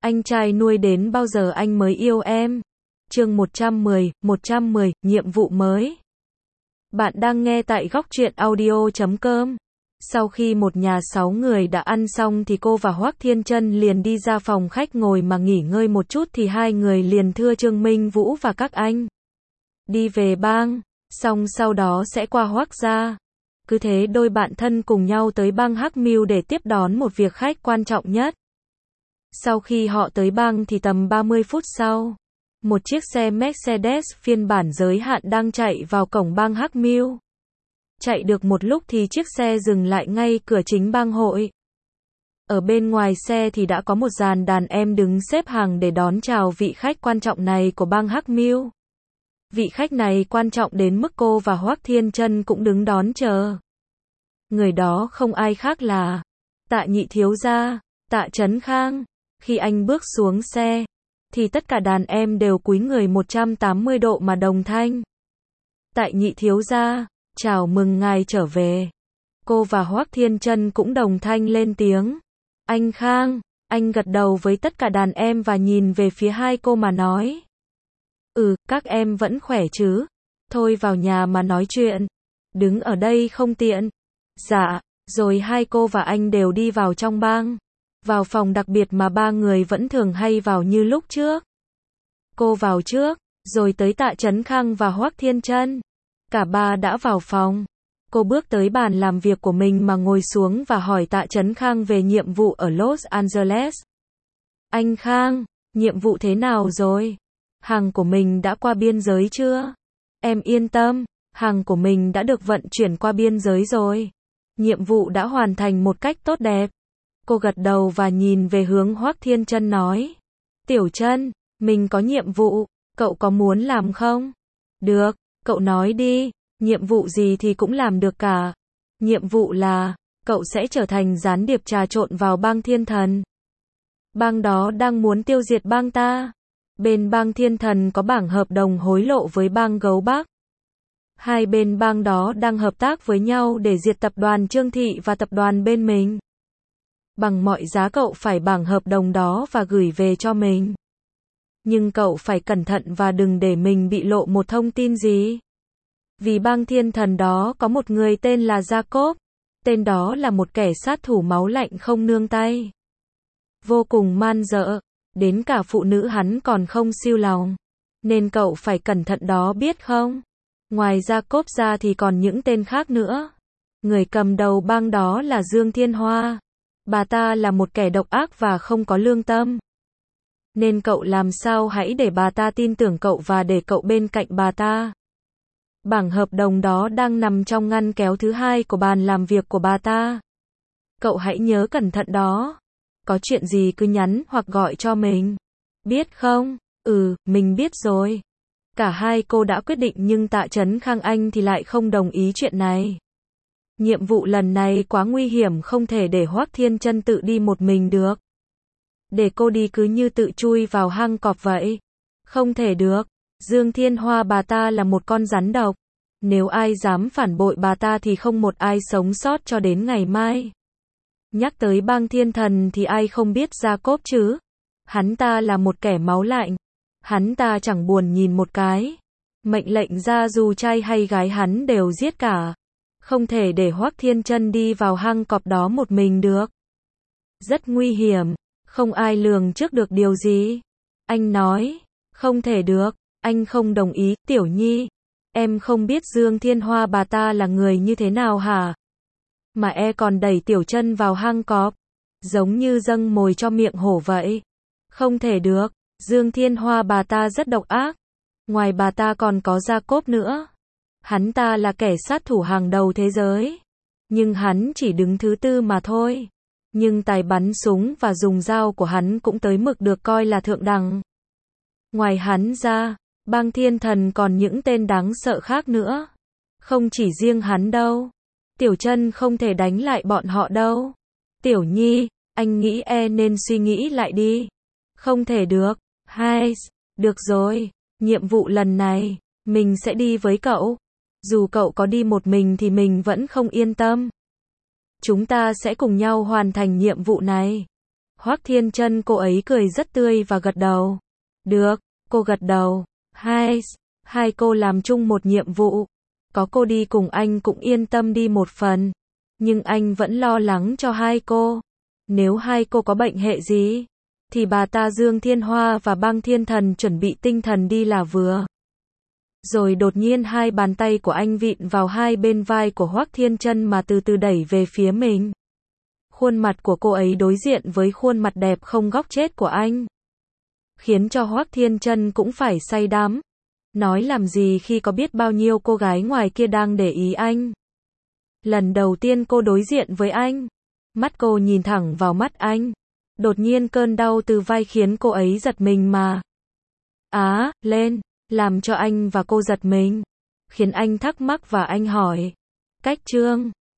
Anh trai nuôi đến bao giờ anh mới yêu em? Chương 110, nhiệm vụ mới. Bạn đang nghe tại Góc Truyện Audio.com. Sau khi một nhà 6 người đã ăn xong thì cô và Hoắc Thiên Chân liền đi ra phòng khách ngồi mà nghỉ ngơi một chút thì hai người liền thưa Trương Minh Vũ và các anh đi về bang, xong sau đó sẽ qua Hoắc gia. Cứ thế đôi bạn thân cùng nhau tới bang Hắc Mill để tiếp đón một việc khách quan trọng nhất. Sau khi họ tới bang thì tầm 30 phút sau, một chiếc xe Mercedes phiên bản giới hạn đang chạy vào cổng bang Hắc Mill. Chạy được một lúc thì chiếc xe dừng lại ngay cửa chính bang hội. Ở bên ngoài xe thì đã có một dàn đàn em đứng xếp hàng để đón chào vị khách quan trọng này của bang Hắc Mill. Vị khách này quan trọng đến mức cô và Hoắc Thiên Chân cũng đứng đón chờ. Người đó không ai khác là Tạ nhị thiếu gia, Tạ Trấn Khang. Khi anh bước xuống xe, thì tất cả đàn em đều cúi người 180 độ mà đồng thanh. Tạ nhị thiếu gia, chào mừng ngài trở về. Cô và Hoắc Thiên Chân cũng đồng thanh lên tiếng. Anh Khang, anh gật đầu với tất cả đàn em và nhìn về phía hai cô mà nói. Các em vẫn khỏe chứ? Thôi vào nhà mà nói chuyện. Đứng ở đây không tiện. Dạ, rồi hai cô và anh đều đi vào trong bang. Vào phòng đặc biệt mà ba người vẫn thường hay vào như lúc trước. Cô vào trước, rồi tới Tạ Trấn Khang và Hoắc Thiên Chân. Cả ba đã vào phòng. Cô bước tới bàn làm việc của mình mà ngồi xuống và hỏi Tạ Trấn Khang về nhiệm vụ ở Los Angeles. Anh Khang, nhiệm vụ thế nào rồi? Hàng của mình đã qua biên giới chưa? Em yên tâm, hàng của mình đã được vận chuyển qua biên giới rồi. Nhiệm vụ đã hoàn thành một cách tốt đẹp. Cô gật đầu và nhìn về hướng Hoắc Thiên Chân nói. Tiểu Chân, mình có nhiệm vụ, cậu có muốn làm không? Được, cậu nói đi, nhiệm vụ gì thì cũng làm được cả. Nhiệm vụ là, cậu sẽ trở thành gián điệp trà trộn vào bang Thiên Thần. Bang đó đang muốn tiêu diệt bang ta. Bên bang Thiên Thần có bảng hợp đồng hối lộ với bang Gấu Bắc. Hai bên bang đó đang hợp tác với nhau để diệt tập đoàn Trương Thị và tập đoàn bên mình. Bằng mọi giá cậu phải bảng hợp đồng đó và gửi về cho mình. Nhưng cậu phải cẩn thận và đừng để mình bị lộ một thông tin gì. Vì bang Thiên Thần đó có một người tên là Jacob. Tên đó là một kẻ sát thủ máu lạnh không nương tay. Vô cùng man dợ. Đến cả phụ nữ hắn còn không siêu lòng. Nên cậu phải cẩn thận đó biết không? Ngoài Jacob ra thì còn những tên khác nữa. Người cầm đầu bang đó là Dương Thiên Hoa. Bà ta là một kẻ độc ác và không có lương tâm. Nên cậu làm sao hãy để bà ta tin tưởng cậu và để cậu bên cạnh bà ta. Bảng hợp đồng đó đang nằm trong ngăn kéo thứ hai của bàn làm việc của bà ta. Cậu hãy nhớ cẩn thận đó. Có chuyện gì cứ nhắn hoặc gọi cho mình. Biết không? Mình biết rồi. Cả hai cô đã quyết định nhưng Tạ Trấn Khang anh thì lại không đồng ý chuyện này. Nhiệm vụ lần này quá nguy hiểm không thể để Hoắc Thiên Chân tự đi một mình được. Để cô đi cứ như tự chui vào hang cọp vậy. Không thể được. Dương Thiên Hoa bà ta là một con rắn độc. Nếu ai dám phản bội bà ta thì không một ai sống sót cho đến ngày mai. Nhắc tới bang Thiên Thần thì ai không biết Jacob chứ? Hắn ta là một kẻ máu lạnh. Hắn ta chẳng buồn nhìn một cái. Mệnh lệnh ra dù trai hay gái hắn đều giết cả. Không thể để Hoắc Thiên Chân đi vào hang cọp đó một mình được. Rất nguy hiểm. Không ai lường trước được điều gì. Anh nói. Không thể được. Anh không đồng ý. Tiểu Nhi. Em không biết Dương Thiên Hoa bà ta là người như thế nào hả? Mà còn đẩy Tiểu Chân vào hang cọp. Giống như dâng mồi cho miệng hổ vậy. Không thể được. Dương Thiên Hoa bà ta rất độc ác. Ngoài bà ta còn có Jacob nữa. Hắn ta là kẻ sát thủ hàng đầu thế giới. Nhưng hắn chỉ đứng thứ tư mà thôi. Nhưng tài bắn súng và dùng dao của hắn cũng tới mực được coi là thượng đẳng. Ngoài hắn ra, bang Thiên Thần còn những tên đáng sợ khác nữa. Không chỉ riêng hắn đâu. Tiểu Chân không thể đánh lại bọn họ đâu. Tiểu Nhi, anh nghĩ nên suy nghĩ lại đi. Không thể được. Được rồi, nhiệm vụ lần này, mình sẽ đi với cậu. Dù cậu có đi một mình thì mình vẫn không yên tâm. Chúng ta sẽ cùng nhau hoàn thành nhiệm vụ này. Hoắc Thiên Chân cô ấy cười rất tươi và gật đầu. Được, cô gật đầu. Hai cô làm chung một nhiệm vụ. Có cô đi cùng anh cũng yên tâm đi một phần. Nhưng anh vẫn lo lắng cho hai cô. Nếu hai cô có bệnh hệ gì, thì bà ta Dương Thiên Hoa và Băng Thiên Thần chuẩn bị tinh thần đi là vừa. Rồi đột nhiên hai bàn tay của anh vịn vào hai bên vai của Hoắc Thiên Chân mà từ từ đẩy về phía mình. Khuôn mặt của cô ấy đối diện với khuôn mặt đẹp không góc chết của anh, khiến cho Hoắc Thiên Chân cũng phải say đắm. Nói làm gì khi có biết bao nhiêu cô gái ngoài kia đang để ý anh. Lần đầu tiên cô đối diện với anh, mắt cô nhìn thẳng vào mắt anh. Đột nhiên cơn đau từ vai khiến cô ấy giật mình mà lên, làm cho anh và cô giật mình, khiến anh thắc mắc và anh hỏi, Cách Trương,